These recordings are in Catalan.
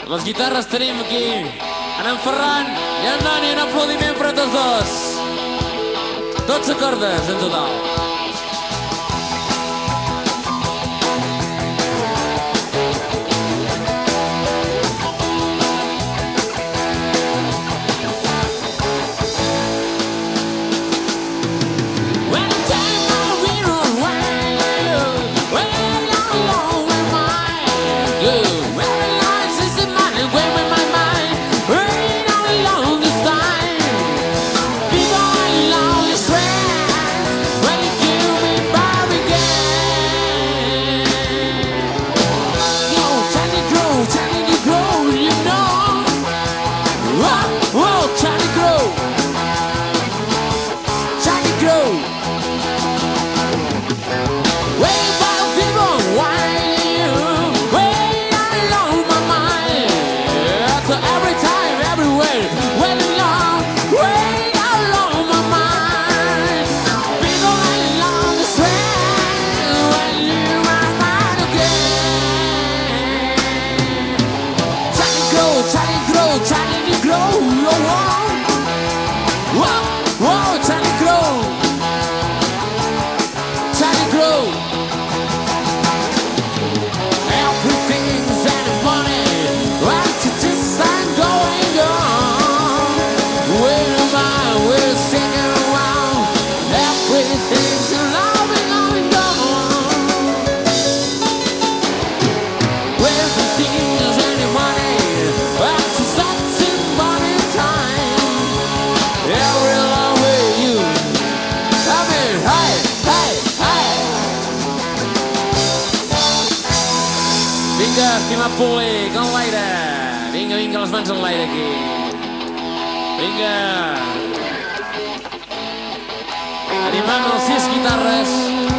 Les guitarres tenim aquí en Ferran i en Dani. Un aplaudiment per a tots dos. 12 cordes en total. Vinga, estimat públic, en l'aire. Vinga, vinga, les mans en l'aire aquí. Vinga. Animant els 6 guitarres.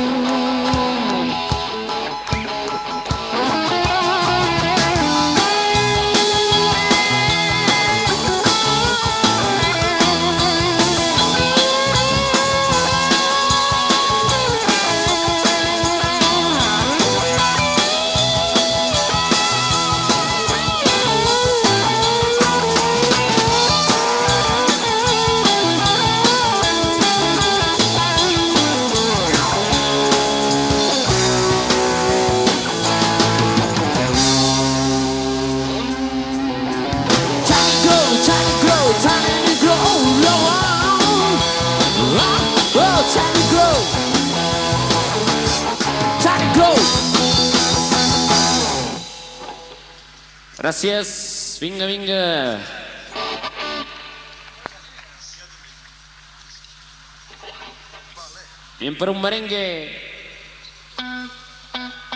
Gràcies. Vinga, vinga. Anem per un merengue.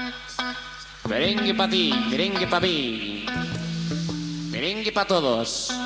Merengue pa ti, merengue pa mi. Merengue pa todos.